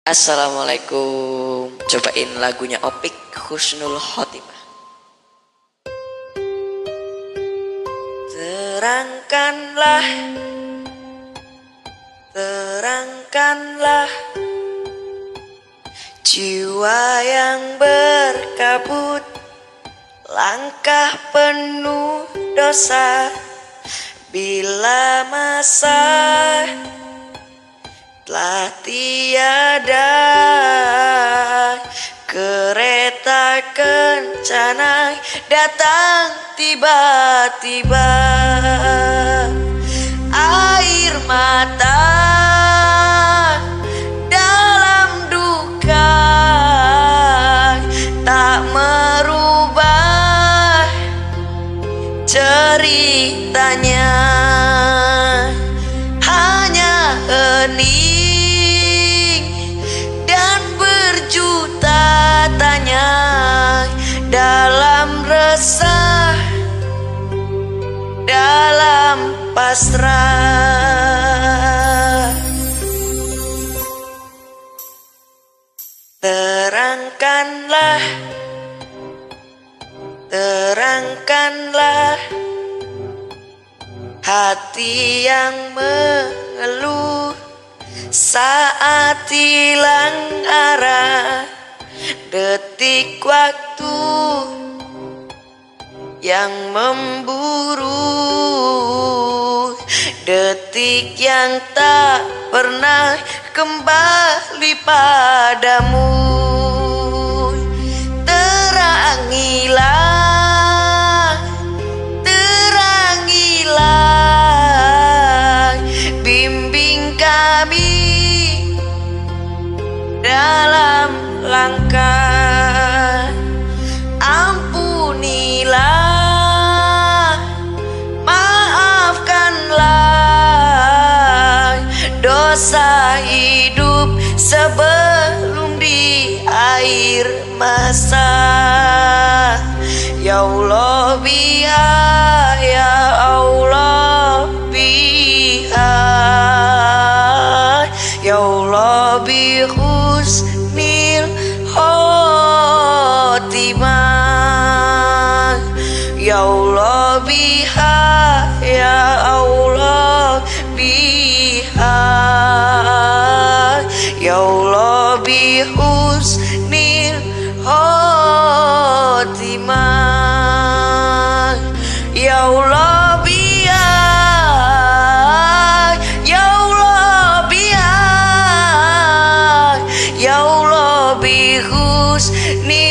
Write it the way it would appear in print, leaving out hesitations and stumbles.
Assalamualaikum. Cobain lagunya Opik, Husnul Khotimah. Terangkanlah, terangkanlah jiwa yang berkabut, langkah penuh dosa. Bila masa telah tiada, kereta kencana datang tiba-tiba. Air mata dalam duka tak merubah ceritanya, hanya hening dan berjuta tanya dalam resah, dalam pasrah. Terangkanlah, terangkanlah hati yang mengeluh saat hilang arah. Detik waktu yang memburu, detik yang tak pernah kembali padamu. Terangilah, terangilah, bimbing kami dalam langkah. Ampunilah, maafkanlah dosa hidup sebelum di air masa. Ya Allah biha, ya Allah biha, ya Allah bi husnil khotimah. Ya Allah biha, ya Allah biha, ya Allah bi husnil khotimah. Ya Allah biha, ya Allah biha, ya Allah bi husnil